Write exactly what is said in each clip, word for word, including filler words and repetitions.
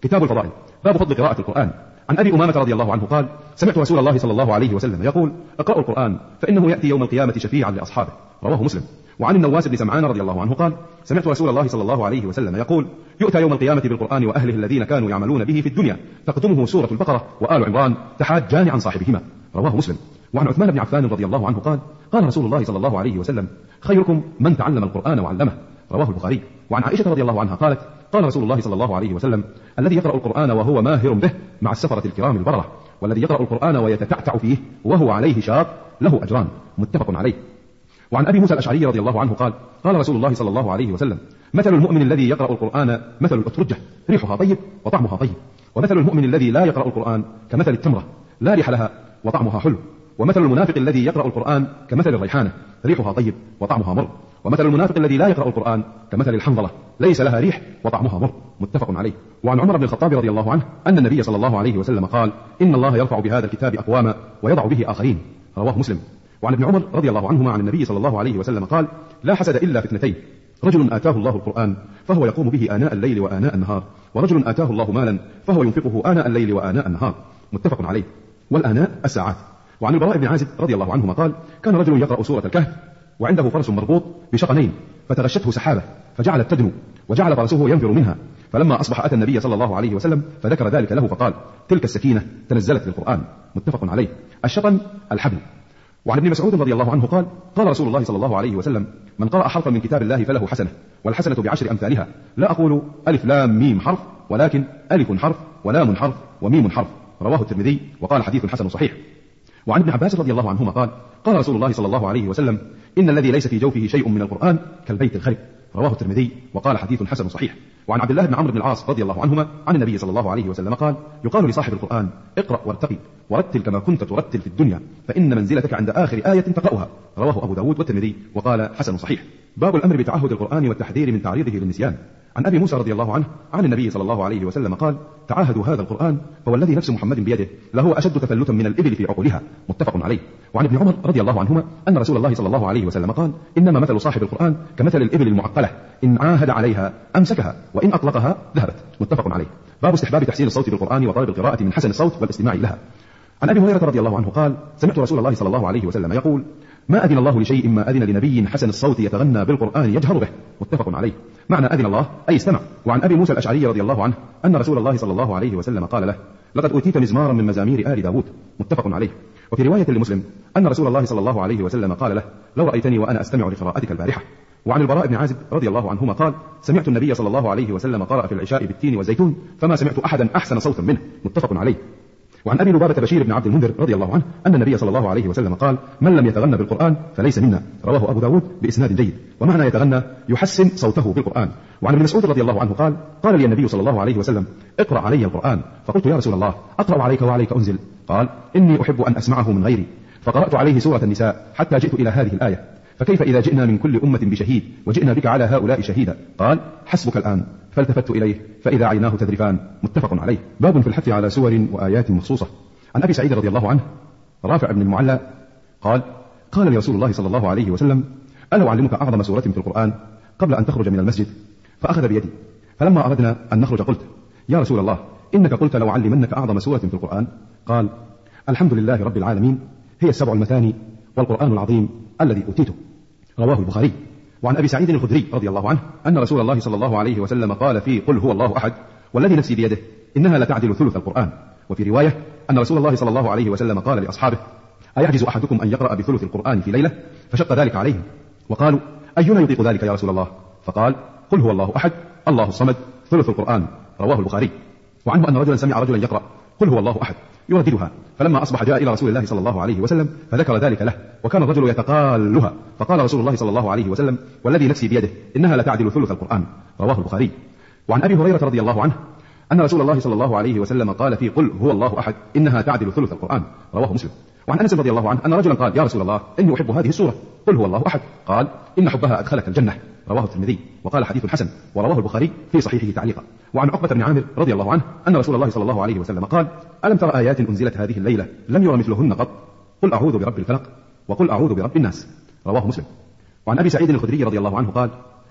كتاب الفضائل، باب فضل قراءة القرآن. عن أبي أمامة رضي الله عنه قال: سمعت رسول الله صلى الله عليه وسلم يقول: اقرأوا القرآن فإنه يأتي يوم القيامة شفيعا لأصحابه. رواه مسلم. وعن النواس بن سمعان رضي الله عنه قال: سمعت رسول الله صلى الله عليه وسلم يقول: يؤتى يوم القيامة بالقرآن وأهله الذين كانوا يعملون به في الدنيا، تقدمه سورة البقرة وآل عمران تحاجان عن صاحبهما. رواه مسلم. وعن عثمان بن عفان رضي الله عنه قال: قال رسول الله صلى الله عليه وسلم: خيركم من تعلم القرآن وعلمه. رواه البخاري. وعن عائشة رضي الله عنها قالت: قال رسول الله صلى الله عليه وسلم: الذي يقرأ القرآن وهو ماهر به مع السفرة الكرام البررة، والذي يقرأ القرآن ويتتعتع فيه وهو عليه شاق له أجران. متفق عليه. وعن أبي موسى الأشعري رضي الله عنه قال: قال رسول الله صلى الله عليه وسلم: مثل المؤمن الذي يقرأ القرآن مثل الأترجة، ريحها طيب وطعمها طيب، ومثل المؤمن الذي لا يقرأ القرآن كمثل التمرة، لا ريح لها وطعمها حلو، ومثل المنافق الذي يقرأ القرآن كمثل الريحانة، ريحها طيب وطعمها مر، ومثل المنافق الذي لا يقرأ القرآن كمثل الحنظلة، ليس لها ريح وطعمها مر. متفق عليه. وعن عمر بن الخطاب رضي الله عنه أن النبي صلى الله عليه وسلم قال: إن الله يرفع بهذا الكتاب أقواما ويضع به آخرين. رواه مسلم. وعن ابن عمر رضي الله عنهما عن النبي صلى الله عليه وسلم قال: لا حسد إلا في اثنتين: رجل آتاه الله القرآن فهو يقوم به آناء الليل وآناء النهار، ورجل آتاه الله مالا فهو ينفقه آناء الليل وآناء النهار. متفق عليه. والآناء الساعات. وعن البراء بن عازب رضي الله عنهما قال: كان رجل يقرأ سورة الكهف وعنده فرس مربوط بشقنين، فتغشته سحابة فجعلت تدنو، وجعل فرسه ينفر منها، فلما أصبح أتى النبي صلى الله عليه وسلم فذكر ذلك له فقال: تلك السكينة تنزلت للقرآن. متفق عليه. الشطن الحبل. وعن ابن مسعود رضي الله عنه قال: قال رسول الله صلى الله عليه وسلم: من قرأ حرفا من كتاب الله فله حسنة، والحسنة بعشر أمثالها، لا أقول ألف لام ميم حرف، ولكن ألف حرف ولام حرف وميم حرف. رواه الترمذي وقال حديث حسن صحيح. وعن ابن عباس رضي الله عنهما قال: قال رسول الله صلى الله عليه وسلم: إن الذي ليس في جوفه شيء من القرآن كالبيت الخرب. رواه الترمذي وقال حديث حسن صحيح. وعن عبد الله بن عمرو بن العاص رضي الله عنهما عن النبي صلى الله عليه وسلم قال: يقال لصاحب القرآن: اقرأ وارتقي ورتل كما كنت ترتل في الدنيا، فإن منزلتك عند آخر آية تقرأها. رواه أبو داود والترمذي وقال حسن صحيح. باب الأمر بتعهد القرآن والتحذير من تعريضه للنسيان. عن أبي موسى رضي الله عنه عن النبي صلى الله عليه وسلم قال: تعاهدوا هذا القرآن فوالذي نفس محمد بيده لهو أشد تفلتا من الإبل في عقولها. متفق عليه. وعن ابن عمر رضي الله عنهما أن رسول الله صلى الله عليه وسلم قال: إنما مثل صاحب القرآن كمثل الإبل المعقلة، إن عاهد عليها أمسكها وإن أطلقها ذهبت. متفق عليه. باب استحباب تحسين الصوت بالقرآن وطلب القراءة من حسن الصوت والاستماع لها. عن أبي هريرة رضي الله عنه قال: سمعت رسول الله صلى الله عليه وسلم يقول: ما أذن الله لشيء ما أذن لنبي حسن الصوت يتغنى بالقرآن يجهر به. متفق عليه. معنى أذن الله أي استمع. وعن أبي موسى الأشعري رضي الله عنه أن رسول الله صلى الله عليه وسلم قال له: لقد أوتيت مزمارا من مزامير آل داود. متفق عليه. وفي رواية لمسلم أن رسول الله صلى الله عليه وسلم قال له: لو رأيتني وأنا أستمع لقراءتك البارحة. وعن البراء بن عازب رضي الله عنهما قال: سمعت النبي صلى الله عليه وسلم قرأ في العشاء بالتين والزيتون فما سمعت أحدا أحسن صوتا منه. متفق عليه. وعن أبي لبابة بشير بن عبد المنذر رضي الله عنه أن النبي صلى الله عليه وسلم قال: من لم يتغنى بالقرآن فليس منا. رواه أبو داود بإسناد جيد. ومعنى يتغنى يحسن صوته بالقرآن. وعن ابن مسعود رضي الله عنه قال: قال لي النبي صلى الله عليه وسلم: اقرأ علي القرآن. فقلت: يا رسول الله، أقرأ عليك وعليك أنزل؟ قال: إني أحب أن أسمعه من غيري. فقرأت عليه سورة النساء حتى جئت إلى هذه الآية: فكيف إذا جئنا من كل أمة بشهيد وجئنا بك على هؤلاء شهيدا؟ قال: حسبك الآن. فالتفت إليه فإذا عيناه تذرفان. متفق عليه. باب في الحث على سور وآيات مخصوصة. عن أبي سعيد رضي الله عنه رافع بن المعلى قال: قال لي رسول الله صلى الله عليه وسلم: ألا أعلمك أعظم سورة في القرآن قبل أن تخرج من المسجد؟ فأخذ بيدي، فلما أردنا أن نخرج قلت: يا رسول الله، إنك قلت لو علمنك أعظم سورة في القرآن. قال: الحمد لله رب العالمين، هي السبع المثاني والقرآن العظيم الذي أوتيته. رواه البخاري. وعن أبي سعيد الخدري رضي الله عنه أن رسول الله صلى الله عليه وسلم قال في قل هو الله أحد: والذي نفسي بيده إنها لتعدل ثلث القرآن. وفي رواية أن رسول الله صلى الله عليه وسلم قال لأصحابه: أيعجز أحدكم أن يقرأ بثلث القرآن في ليلة؟ فشق ذلك عليهم وقالوا: أينا يطيق ذلك يا رسول الله؟ فقال: قل هو الله أحد الله الصمد ثلث القرآن. رواه البخاري. وعنه أن رجلا سمع رجلا يقرأ قل هو الله أحد يرددها، فلما أصبح جاء إلى رسول الله صلى الله عليه وسلم فذكر ذلك له، وكان الرجل يتقالها، فقال رسول الله صلى الله عليه وسلم: والذي نفسي بيده إنها لتعدل ثلث القرآن. رواه البخاري. وعن أبي هريرة رضي الله عنه أن رسول الله صلى الله عليه وسلم قال في قل هو الله أحد إنها تعدل ثلث القرآن. رواه مسلم. وعن أنس رضي الله عنه أن رجلا قال: يا رسول الله، إني أحب هذه السورة قل هو الله أحد. قال: إن حبها أدخلك الجنة. رواه الترمذي وقال حديث حسن، ورواه البخاري في صحيحه تعليقا. وعن عقبة بن عامر رضي الله عنه أن رسول الله صلى الله عليه وسلم قال: ألم تر آيات أنزلت هذه الليلة لم ير مثلهن قط؟ قل أعوذ برب الفلق وقل أعوذ برب الناس. رواه مسلم. وعن أبي سعيد الخدري رضي الله عنه قال: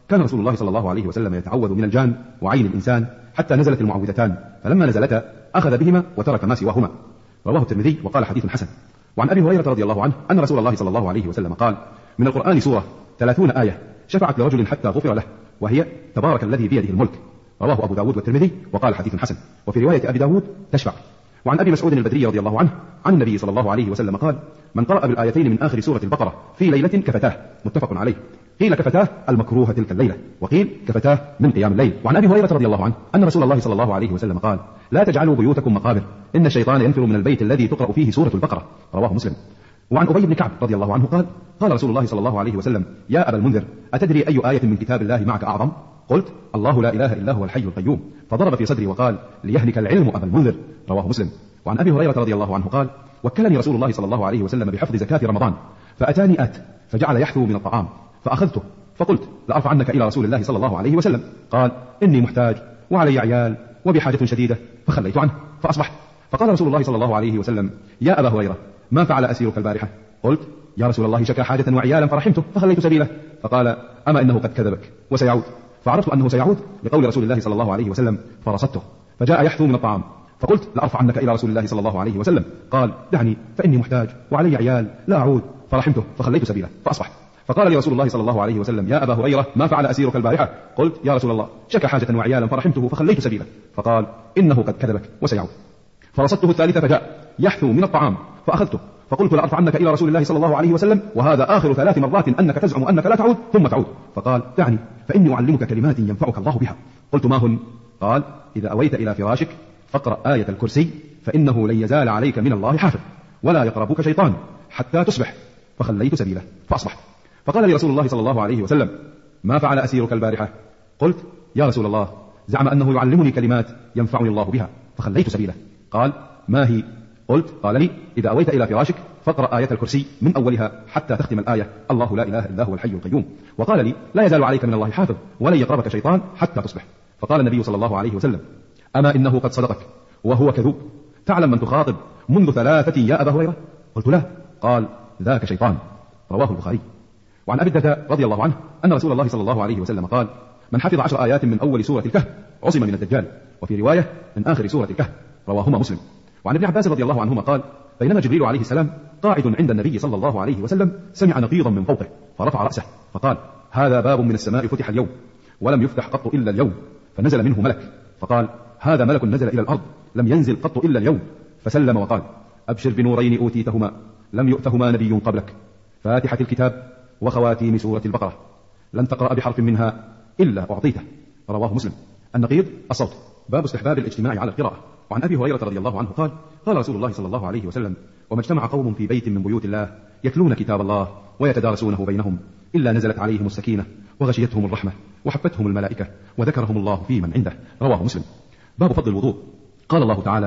كان رسول الله صلى الله عليه وسلم يتعوذ من الجان وعين الإنسان حتى نزلت المعوذتان، فلما نزلتا أخذ بهما وترك ما سواهما. رواه الترمذي وقال حديث حسن. وعن أبي هريرة رضي الله عنه أن رسول الله صلى الله عليه وسلم قال: من القرآن سورة ثلاثون آية شفعت لرجل حتى غفر له، وهي تبارك الذي بيده الملك. رواه أبو داود والترمذي وقال حديث حسن. وفي رواية أبي داود تشفع. وعن أبي مسعود البدري رضي الله عنه عن النبي صلى الله عليه وسلم قال: من قرأ بالآيتين من آخر سورة البقرة في ليلة كفتاه. متفق عليه. قيل كفتاه المكروه تلك الليلة، وقيل كفتاه من قيام الليل. وعن أبي هريرة رضي الله عنه أن رسول الله صلى الله عليه وسلم قال: لا تجعلوا بيوتكم مقابر، إن الشيطان ينفر من البيت الذي تقرأ فيه سورة البقرة. رواه مسلم. وعن أبي بن كعب رضي الله عنه قال: قال رسول الله صلى الله عليه وسلم: يا أبا المنذر، أتدري أي آية من كتاب الله معك أعظم؟ قلت: الله لا إله إلا هو الحي القيوم. فضرب في صدري وقال: ليهلك العلم أبا المنذر. رواه مسلم. وعن أبي هريرة رضي الله عنه قال: وكلني رسول الله صلى الله عليه وسلم بحفظ زكاة رمضان، فأتاني آت فجعل يحثو من الطعام، فأخذته فقلت: لأرفع عنك إلى رسول الله صلى الله عليه وسلم. قال: إني محتاج وعلي عيال وبحاجة شديدة، فخليت عنه فأصبحت. فقال رسول الله صلى الله عليه وسلم: يا أبا هريرة، ما فعل أسيرك البارحة؟ قلت: يا رسول الله شكا حاجة وعيالا فرحمته فخليت سبيله. فقال: أما إنه قد كذبك وسيعود. فعرفت أنه سيعود لقول رسول الله صلى الله عليه وسلم، فرصدته فجاء يحثو من الطعام، فقلت: لأرفع عنك إلى رسول الله صلى الله عليه وسلم. قال: دعني فإني محتاج وعلي عيال لا أعود، فرحمته فخليت سبيله فأصبحت. فقال لي رسول الله صلى الله عليه وسلم: يا أبا هريرة، ما فعل أسيرك البارحة؟ قلت: يا رسول الله شكا حاجة وعيالا فرحمته فخليت سبيله. فقال: إنه قد كذبك وسيعود. فرصدته الثالثة فجاء يحثو من الطعام، فأخذته فقلت: لأرفع عنك إلى رسول الله صلى الله عليه وسلم، وهذا آخر ثلاث مرات أنك تزعم أنك لا تعود ثم تعود. فقال: دعني فإني أعلمك كلمات ينفعك الله بها. قلت: ما هن؟ قال: إذا أويت إلى فراشك فاقرأ آية الكرسي، فإنه لن يزال عليك من الله حافظ، ولا يقربك شيطان حتى تصبح. فخليت سبيله فأصبحت. فقال لي رسول الله صلى الله عليه وسلم: ما فعل أسيرك البارحة؟ قلت: يا رسول الله زعم أنه يعلمني كلمات ينفعني الله بها، فخليت سبيله. قال: ما هي؟ قلت: قال لي: إذا أويت إلى فراشك فاقرأ آية الكرسي من أولها حتى تختم الآية الله لا إله إلا هو الحي القيوم. وقال لي: لا يزال عليك من الله حافظ، ولن يقربك شيطان حتى تصبح. فقال النبي صلى الله عليه وسلم: أما إنه قد صدقك وهو كذوب، تعلم من تخاطب منذ ثلاثة يا أبا هريرة؟ قلت: لا. قال: ذاك شيطان. رواه البخاري. وعن أبي الدرداء رضي الله عنه أن رسول الله صلى الله عليه وسلم قال: من حفظ عشر آيات من أول سورة الكهف عصم من الدجال، وفي رواية من آخر سورة الكهف. رواهما مسلم. وعن ابن عباس رضي الله عنهما قال: بينما جبريل عليه السلام قاعد عند النبي صلى الله عليه وسلم سمع نقيضا من فوقه، فرفع رأسه فقال: هذا باب من السماء فتح اليوم ولم يفتح قط إلا اليوم. فنزل منه ملك فقال: هذا ملك نزل إلى الأرض لم ينزل قط إلا اليوم. فسلم وقال: أبشر بنورين أوتيتهما لم يؤتهما نبي قبلك، فاتحة الكتاب وخواتيم سورة البقرة، لن تقرأ بحرف منها إلا أعطيته. رواه مسلم. النقيض الصوت. باب استحباب الاجتماع على القراءة. وعن أبي هريرة رضي الله عنه قال: قال رسول الله صلى الله عليه وسلم: وما اجتمع قوم في بيت من بيوت الله يتلون كتاب الله ويتدارسونه بينهم إلا نزلت عليهم السكينة وغشيتهم الرحمة وحفتهم الملائكة وذكرهم الله في من عنده. رواه مسلم. باب فضل الوضوء. قال الله تعالى: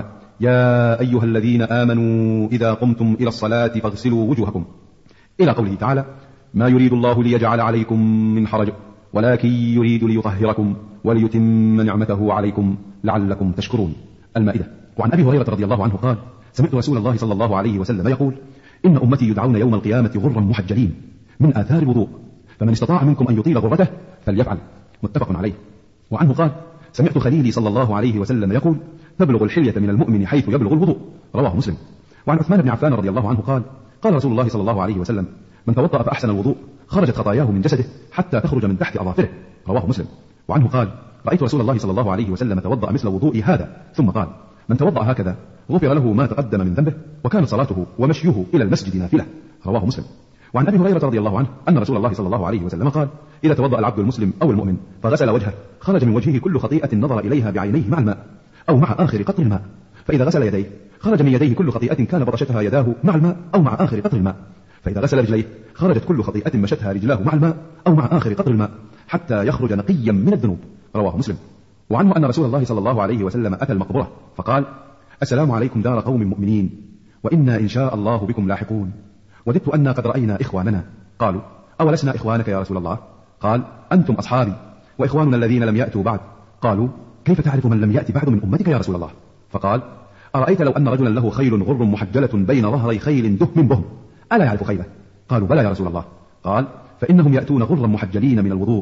يا أيها الذين آمنوا إذا قمتم إلى الصلاة فاغسلوا وجوهكم، إلى قوله تعالى: ما يريد الله ليجعل عليكم من حرج ولكن يريد ليطهركم وليتم نعمته عليكم لعلكم تشكرون. المائدة. وعن أبي هريرة رضي الله عنه قال: سمعت رسول الله صلى الله عليه وسلم يقول: إن أمتي يدعون يوم القيامة غرا محجلين من آثار الوضوء، فمن استطاع منكم أن يطيل غرته فليفعل. متفق عليه. وعنه قال: سمعت خليلي صلى الله عليه وسلم يقول: تبلغ الحلية من المؤمن حيث يبلغ الوضوء. رواه مسلم. وعن عثمان بن عفان رضي الله عنه قال: قال رسول الله صلى الله عليه وسلم: من توضأ فأحسن الوضوء خرجت خطاياه من جسده حتى تخرج من تحت أظافره. رواه مسلم. وعنه قال: رأيت رسول الله صلى الله عليه وسلم توضأ مثل وضوء هذا ثم قال: من توضأ هكذا غفر له ما تقدم من ذنبه وكانت صلاته ومشيه إلى المسجد نافلة. رواه مسلم. وعن أبي هريرة رضي الله عنه أن رسول الله صلى الله عليه وسلم قال: إذا توضأ العبد المسلم أو المؤمن فغسل وجهه خرج من وجهه كل خطيئة نظر إليها بعينيه مع الماء أو مع آخر قطر الماء، فإذا غسل يديه خرج من يديه كل خطيئة كان بطشتها يداه مع الماء أو مع آخر قطر الماء، فإذا غسل رجليه خرجت كل خطيئة مشتها رجلاه مع الماء أو مع آخر قطر الماء حتى يخرج نقيا من الذنوب. رواه مسلم. وعنه أن رسول الله صلى الله عليه وسلم أتى المقبرة فقال: السلام عليكم دار قوم مؤمنين وإنا إن شاء الله بكم لاحقون، وددت أن قد رأينا إخواننا. قالوا: أولسنا إخوانك يا رسول الله؟ قال: أنتم أصحابي وإخواننا الذين لم يأتوا بعد. قالوا: كيف تعرف من لم يأتي بعد من أمتك يا رسول الله؟ فقال: أرأيت لو أن رجلا له خيل غر محجلة بين ظهري خيل دهم بهم ألا يعرف خيله؟ قالوا: بلى يا رسول الله. قال: فإنهم يأتون غرا محجلين من الوضوء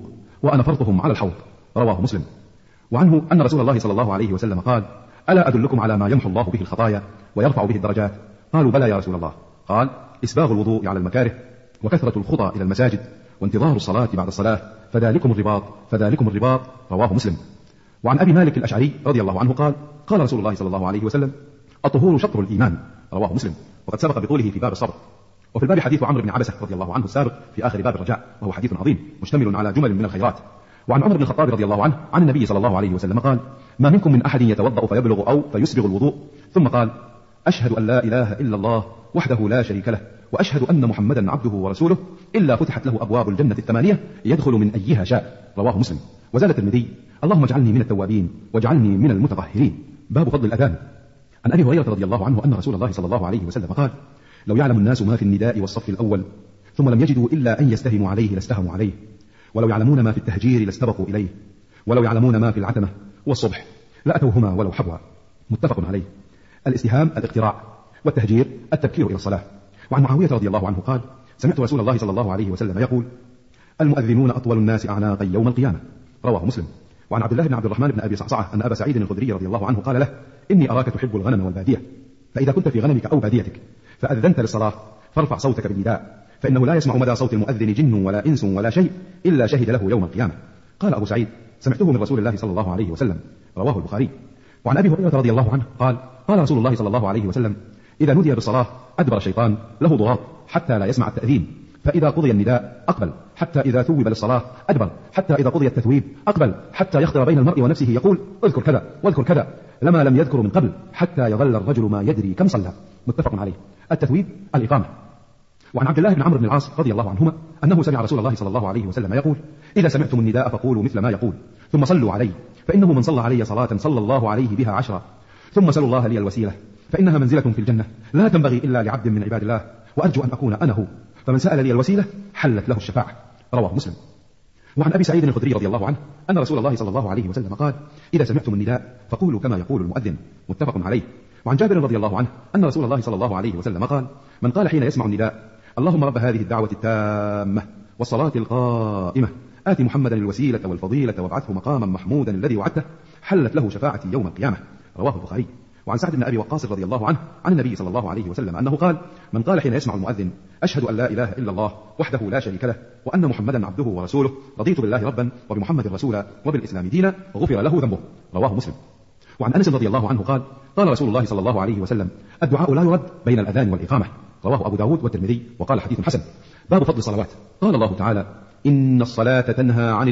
وأنا فرطهم على الحوض. رواه مسلم. وعنه أن رسول الله صلى الله عليه وسلم قال: ألا أدلكم على ما يمحو الله به الخطايا ويرفع به الدرجات؟ قالوا: بلى يا رسول الله. قال: إسباغ الوضوء على المكاره، وكثرة الخطى إلى المساجد، وانتظار الصلاة بعد الصلاة، فذلكم الرباط فذلكم الرباط. رواه مسلم. وعن أبي مالك الأشعري رضي الله عنه قال: قال رسول الله صلى الله عليه وسلم: الطهور شطر الإيمان. رواه مسلم. وقد سبق بطوله في باب الصبر. وفي الباب حديث عمرو بن عبسة رضي الله عنه السابق في آخر باب الرجاء، وهو حديث عظيم مشتمل على جمل من الخيرات. وعن عمر بن الخطاب رضي الله عنه عن النبي صلى الله عليه وسلم قال: ما منكم من أحد يتوضأ فيبلغ أو فيسبغ الوضوء ثم قال: أشهد أن لا إله إلا الله وحده لا شريك له، وأشهد أن محمدا عبده ورسوله، إلا فتحت له أبواب الجنة الثمانية يدخل من أيها شاء. رواه مسلم. وزاد الترمذي: اللهم اجعلني من التوابين واجعلني من المتطهرين. باب فضل الأذان. عن أبي هريرة رضي الله عنه أن رسول الله صلى الله عليه وسلم قال: لو يعلم الناس ما في النداء والصف الأول ثم لم يجدوا إلا أن يستهموا عليه لاستهموا عليه، ولو يعلمون ما في التهجير لاستبقوا إليه، ولو يعلمون ما في العتمة والصبح لأتوهما ولو حبوا. متفق عليه. الاستهام الاقتراع، والتهجير التبكير إلى الصلاة. وعن معاوية رضي الله عنه قال: سمعت رسول الله صلى الله عليه وسلم يقول: المؤذنون أطول الناس أعناقا يوم القيامة. رواه مسلم. وعن عبد الله بن عبد الرحمن بن أبي صعصعة أن أبا سعيد الخدري رضي الله عنه قال له: إني أراك تحب الغنم والبادية، فإذا كنت في غنمك أو باديتك فأذنت للصلاة فارفع صوتك بالنداء، فإنه لا يسمع مدى صوت المؤذن جن ولا إنس ولا شيء إلا شهد له يوم القيامة. قال أبو سعيد: سمعته من رسول الله صلى الله عليه وسلم. رواه البخاري. وعن أبي هريرة رضي الله عنه قال: قال رسول الله صلى الله عليه وسلم: إذا نودي بالصلاة أدبر الشيطان له ضغاط حتى لا يسمع التأذين، فإذا قضي النداء أقبل حتى إذا ثوب للصلاة أدبر، حتى إذا قضي التثويب أقبل، حتى يخطر بين المرء ونفسه يقول: اذكر كذا واذكر كذا لما لم يذكر من قبل، حتى يظل الرجل ما يدري كم صلى. متفق عليه. التثويب الإقامة. وعن عبد الله بن عمرو بن العاص رضي الله عنهما أنه سمع رسول الله صلى الله عليه وسلم يقول: إذا سمعتم النداء فقولوا مثل ما يقول، ثم صلوا عليه، فإنه من صلى علي صلاة صلى الله عليه بها عشرا، ثم سلوا الله لي الوسيلة، فإنها منزلة في الجنة لا تنبغي إلا لعبد من عباد الله، وأرجو أن أكون أنا هو، فمن سأل لي الوسيلة حلت له الشفاعة. رواه مسلم. وعن أبي سعيد الخدري رضي الله عنه أن رسول الله صلى الله عليه وسلم قال: إذا سمعتم النداء فقولوا كما يقول المؤذن. متفق عليه. وعن جابر رضي الله عنه أن رسول الله صلى الله عليه وسلم قال: من قال حين يسمع النداء: اللهم رب هذه الدعوة التامة والصلاة القائمة آت محمدا الوسيلة والفضيلة وابعثه مقاما محمودا الذي وعدته، حلت له شفاعتي يوم القيامة. رواه البخاري. وعن سعد بن أبي وقاص رضي الله عنه عن النبي صلى الله عليه وسلم أنه قال: من قال حين يسمع المؤذن: أشهد أن لا إله إلا الله وحده لا شريك له وأن محمدا عبده ورسوله، رضيت بالله ربا وبمحمد رسولا وبالإسلام دينا، غفر له ذنبه. رواه مسلم. وعن أنس رضي الله عنه قال: قال رسول الله صلى الله عليه وسلم: الدعاء لا يرد بين الأذان والإقامة. رواه أبو داود والترمذي وقال حديث حسن. باب فضل الصلوات. قال الله تعالى: إن الصلاة تنهى عن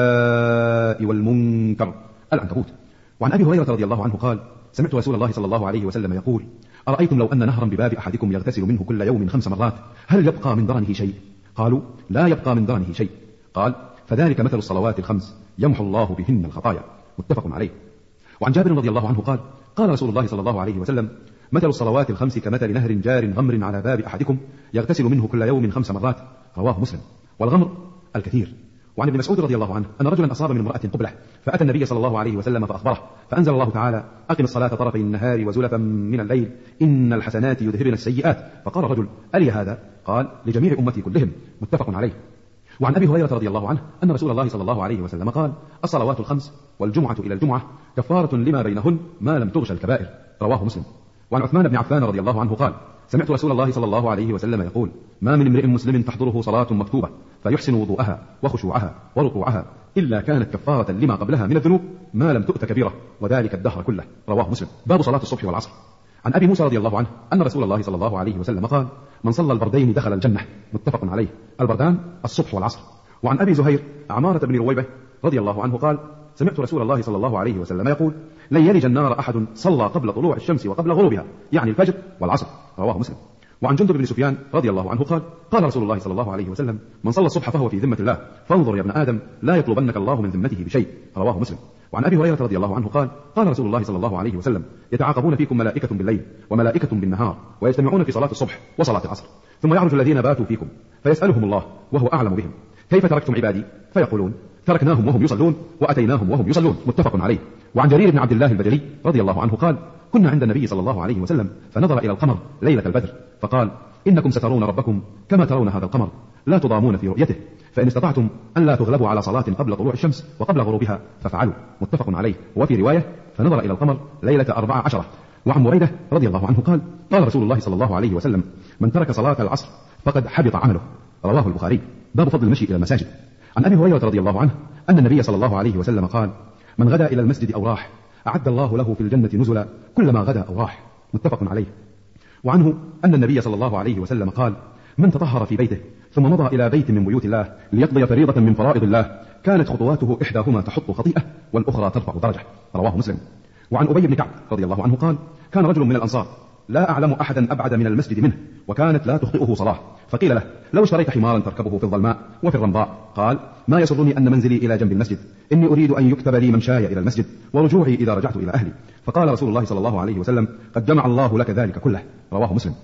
الفحشاء والمنكر. العنكبوت. وعن أبي هريرة رضي الله عنه قال: سمعت رسول الله صلى الله عليه وسلم يقول: أرأيتم لو أن نهرا بباب أحدكم يغتسل منه كل يوم خمس مرات هل يبقى من درنه شيء؟ قالوا: لا يبقى من درنه شيء. قال: فذلك مثل الصلوات الخمس يمحو الله بهن الخطايا. متفق عليه. وعن جابر رضي الله عنه قال: قال رسول الله صلى الله عليه وسلم: مثل الصلوات الخمس كمثل نهر جار غمر على باب أحدكم يغتسل منه كل يوم خمس مرات. رواه مسلم. والغمر الكثير. وعن ابن مسعود رضي الله عنه أن رجلا أصاب من امرأة قبلة فأتى النبي صلى الله عليه وسلم فأخبره، فأنزل الله تعالى: أقم الصلاة طرفي النهار وزلفا من الليل إن الحسنات يذهبن السيئات. فقال الرجل: ألي هذا؟ قال: لجميع أمتي كلهم. متفق عليه. وعن أبي هريرة رضي الله عنه أن رسول الله صلى الله عليه وسلم قال: الصلوات الخمس والجمعة إلى الجمعة كفارة لما بينهن ما لم تغش الكبائر. رواه مسلم. وعن عثمان بن عفان رضي الله عنه قال: سمعت رسول الله صلى الله عليه وسلم يقول: ما من امرئ مسلم تحضره صلاة مكتوبة فيحسن وضوءها وخشوعها وركوعها إلا كانت كفارة لما قبلها من الذنوب ما لم تؤت كبيرة، وذلك الدهر كله. رواه مسلم. باب صلاة الصبح والعصر. عن أبي موسى رضي الله عنه أن رسول الله صلى الله عليه وسلم قال: من صلى البردين دخل الجنة. متفق عليه. البردان الصبح والعصر. وعن أبي زهير عمارة بن رويبة رضي الله عنه قال: سمعت رسول الله صلى الله عليه وسلم يقول: لن يلج النار أحد صلى قبل طلوع الشمس وقبل غروبها، يعني الفجر والعصر. رواه مسلم. وعن جندب بن سفيان رضي الله عنه قال: قال رسول الله صلى الله عليه وسلم: من صلى الصبح فهو في ذمة الله، فانظر يا ابن آدم لا يطلبنك الله من ذمته بشيء. رواه مسلم. وعن أبي هريرة رضي الله عنه قال: قال رسول الله صلى الله عليه وسلم: يتعاقبون فيكم ملائكة بالليل وملائكة بالنهار ويجتمعون في صلاة الصبح وصلاة العصر، ثم يعرج الذين باتوا فيكم فيسألهم الله وهو أعلم بهم: كيف تركتم عبادي؟ فيقولون: تركناهم وهم يصلون وأتيناهم وهم يصلون. متفق عليه. وعن جرير بن عبد الله البجلي رضي الله عنه قال: كنا عند النبي صلى الله عليه وسلم فنظر إلى القمر ليلة البدر فقال: إنكم سترون ربكم كما ترون هذا القمر، لا تضامون في رؤيته، فإن استطعتم أن لا تغلبوا على صلاة قبل طلوع الشمس وقبل غروبها ففعلوا. متفق عليه. وفي رواية فنظر إلى القمر ليلة أربع عشرة. وعن بريدة رضي الله عنه قال قال رسول الله صلى الله عليه وسلم من ترك صلاة العصر فقد حبط عمله. رواه البخاري. باب فضل المشي إلى المساجد. عن أبي هريرة رضي الله عنه أن النبي صلى الله عليه وسلم قال من غدا إلى المسجد أو راح أعد الله له في الجنة نزلا كلما غدا أو راح. متفق عليه. وعنه أن النبي صلى الله عليه وسلم قال من تطهر في بيته ثم مضى إلى بيت من بيوت الله ليقضي فريضة من فرائض الله كانت خطواته إحداهما تحط خطيئة والأخرى ترفع درجة. رواه مسلم. وعن أبي بن كعب رضي الله عنه قال كان رجل من الأنصار لا أعلم أحدا أبعد من المسجد منه وكانت لا تخطئه صلاة، فقيل له لو اشتريت حمارا تركبه في الظلماء وفي الرمضاء قال ما يسرني أن منزلي إلى جنب المسجد، إني أريد أن يكتب لي ممشاي إلى المسجد ورجوعي إذا رجعت إلى أهلي. فقال رسول الله صلى الله عليه وسلم قد جمع الله لك ذلك كله. رواه مسلم.